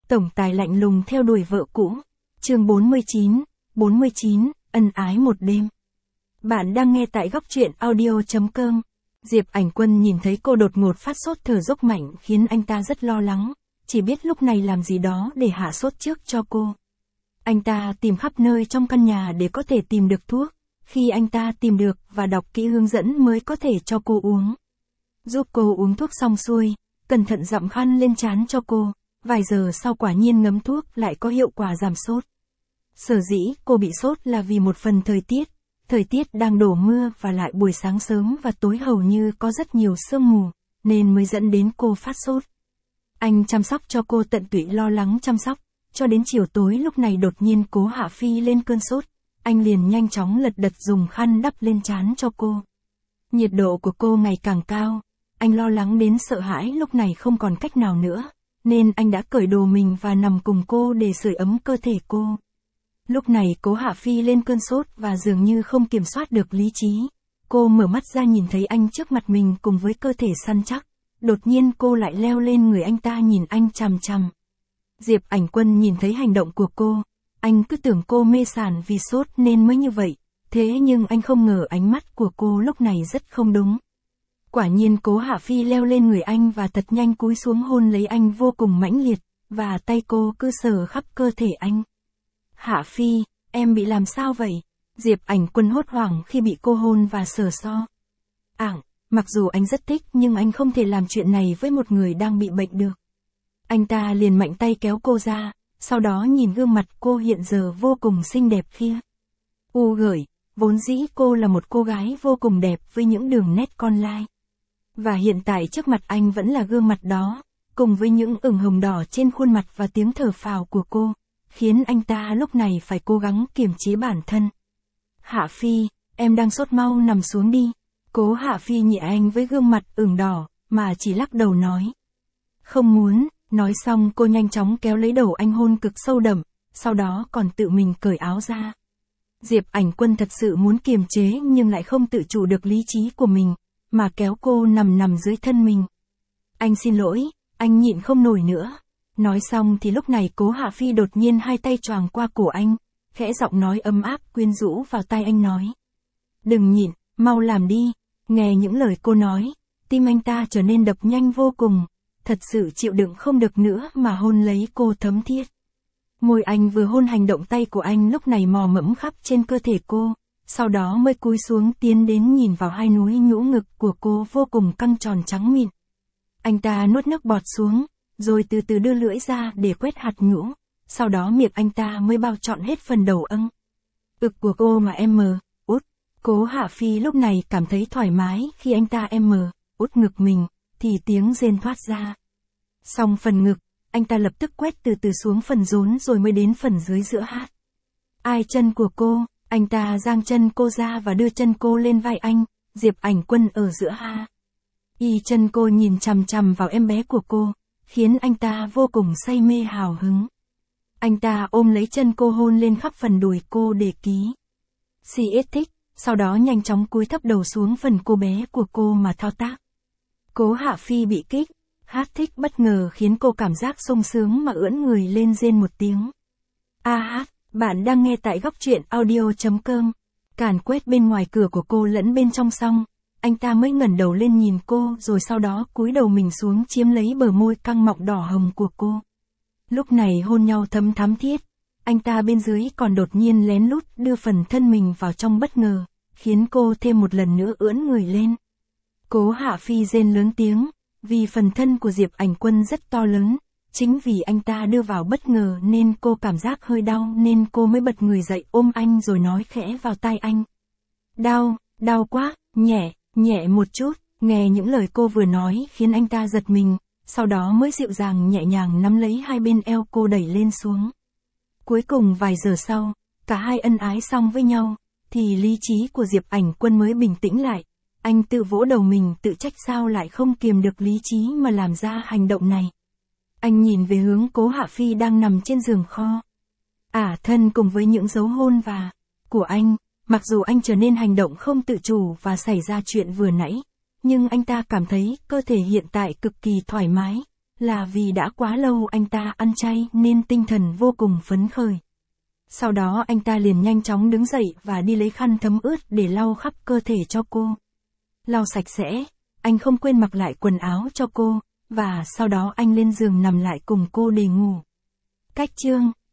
Tổng tài lạnh lùng theo đuổi vợ cũ. Chương 49, ân ái một đêm. Bạn đang nghe tại góc truyện audio.com. Diệp Ảnh Quân nhìn thấy cô đột ngột phát sốt thở dốc mạnh khiến anh ta rất lo lắng, chỉ biết lúc này làm gì đó để hạ sốt trước cho cô. Anh ta tìm khắp nơi trong căn nhà để có thể tìm được thuốc, khi anh ta tìm được và đọc kỹ hướng dẫn mới có thể cho cô uống. Giúp cô uống thuốc xong xuôi, cẩn thận dặm khăn lên trán cho cô, vài giờ sau quả nhiên ngấm thuốc lại có hiệu quả giảm sốt. Sở dĩ cô bị sốt là vì một phần thời tiết đang đổ mưa và lại buổi sáng sớm và tối hầu như có rất nhiều sương mù, nên mới dẫn đến cô phát sốt. Anh chăm sóc cho cô tận tụy lo lắng chăm sóc, cho đến chiều tối lúc này đột nhiên Cố Hạ Phi lên cơn sốt, anh liền nhanh chóng lật đật dùng khăn đắp lên trán cho cô. Nhiệt độ của cô ngày càng cao, anh lo lắng đến sợ hãi lúc này không còn cách nào nữa, nên anh đã cởi đồ mình và nằm cùng cô để sưởi ấm cơ thể cô. Lúc này Cố Hạ Phi lên cơn sốt và dường như không kiểm soát được lý trí. Cô mở mắt ra nhìn thấy anh trước mặt mình cùng với cơ thể săn chắc. Đột nhiên cô lại leo lên người anh ta nhìn anh chằm chằm. Diệp Ảnh Quân nhìn thấy hành động của cô. Anh cứ tưởng cô mê sảng vì sốt nên mới như vậy. Thế nhưng anh không ngờ ánh mắt của cô lúc này rất không đúng. Quả nhiên Cố Hạ Phi leo lên người anh và thật nhanh cúi xuống hôn lấy anh vô cùng mãnh liệt. Và tay cô cứ sờ khắp cơ thể anh. Hạ Phi, em bị làm sao vậy? Diệp Ảnh Quân hốt hoảng khi bị cô hôn và sờ so. Mặc dù anh rất thích nhưng anh không thể làm chuyện này với một người đang bị bệnh được. Anh ta liền mạnh tay kéo cô ra, sau đó nhìn gương mặt cô hiện giờ vô cùng xinh đẹp kia. Vốn dĩ cô là một cô gái vô cùng đẹp với những đường nét con lai. Và hiện tại trước mặt anh vẫn là gương mặt đó, cùng với những ửng hồng đỏ trên khuôn mặt và tiếng thở phào của cô, khiến anh ta lúc này phải cố gắng kiềm chế bản thân. Hạ Phi, em đang sốt mau nằm xuống đi. Cố Hạ Phi nhẹ anh với gương mặt ửng đỏ, mà chỉ lắc đầu nói. Không muốn, nói xong cô nhanh chóng kéo lấy đầu anh hôn cực sâu đậm, sau đó còn tự mình cởi áo ra. Diệp Ảnh Quân thật sự muốn kiềm chế nhưng lại không tự chủ được lý trí của mình, mà kéo cô nằm dưới thân mình. Anh xin lỗi, anh nhịn không nổi nữa. Nói xong thì lúc này Cố Hạ Phi đột nhiên hai tay choàng qua cổ anh, khẽ giọng nói ấm áp quyến rũ vào tai anh nói. Đừng nhịn, mau làm đi. Nghe những lời cô nói, tim anh ta trở nên đập nhanh vô cùng, thật sự chịu đựng không được nữa mà hôn lấy cô thấm thiết. Môi anh vừa hôn hành động tay của anh lúc này mò mẫm khắp trên cơ thể cô, sau đó mới cúi xuống tiến đến nhìn vào hai núi nhũ ngực của cô vô cùng căng tròn trắng mịn. Anh ta nuốt nước bọt xuống, rồi từ từ đưa lưỡi ra để quét hạt nhũ, sau đó miệng anh ta mới bao trọn hết phần đầu âng. Ực của cô mà em út. Cố Hạ Phi lúc này cảm thấy thoải mái khi anh ta út ngực mình, thì tiếng rên thoát ra. Xong phần ngực, anh ta lập tức quét từ từ xuống phần rốn rồi mới đến phần dưới giữa hát. Ai chân của cô, anh ta giang chân cô ra và đưa chân cô lên vai anh, Diệp Ảnh Quân ở giữa ha. Chân cô nhìn chằm chằm vào em bé của cô, khiến anh ta vô cùng say mê hào hứng. Anh ta ôm lấy chân cô hôn lên khắp phần đùi cô để ký. Thích, sau đó nhanh chóng cúi thấp đầu xuống phần cô bé của cô mà thao tác. Cố Hạ Phi bị kích, hát thích bất ngờ khiến cô cảm giác sung sướng mà ưỡn người lên rên một tiếng. Bạn đang nghe tại góc truyện audio.com. Càn quét bên ngoài cửa của cô lẫn bên trong xong, anh ta mới ngẩng đầu lên nhìn cô rồi sau đó cúi đầu mình xuống chiếm lấy bờ môi căng mọng đỏ hồng của cô. Lúc này hôn nhau thắm thiết, anh ta bên dưới còn đột nhiên lén lút đưa phần thân mình vào trong bất ngờ, khiến cô thêm một lần nữa ưỡn người lên. Cố Hạ Phi rên lớn tiếng, vì phần thân của Diệp Ảnh Quân rất to lớn, chính vì anh ta đưa vào bất ngờ nên cô cảm giác hơi đau nên cô mới bật người dậy ôm anh rồi nói khẽ vào tai anh. Đau quá, nhẹ một chút. Nghe những lời cô vừa nói khiến anh ta giật mình, sau đó mới dịu dàng nhẹ nhàng nắm lấy hai bên eo cô đẩy lên xuống. Cuối cùng vài giờ sau, cả hai ân ái xong với nhau, thì lý trí của Diệp Ảnh Quân mới bình tĩnh lại. Anh tự vỗ đầu mình tự trách sao lại không kiềm được lý trí mà làm ra hành động này. Anh nhìn về hướng Cố Hạ Phi đang nằm trên giường kho. Thân cùng với những dấu hôn của anh, mặc dù anh trở nên hành động không tự chủ và xảy ra chuyện vừa nãy, nhưng anh ta cảm thấy cơ thể hiện tại cực kỳ thoải mái, Là vì đã quá lâu anh ta ăn chay nên tinh thần vô cùng phấn khởi. Sau đó anh ta liền nhanh chóng đứng dậy và đi lấy khăn thấm ướt để lau khắp cơ thể cho cô. Lau sạch sẽ, anh không quên mặc lại quần áo cho cô, và sau đó anh lên giường nằm lại cùng cô để ngủ. Cách chương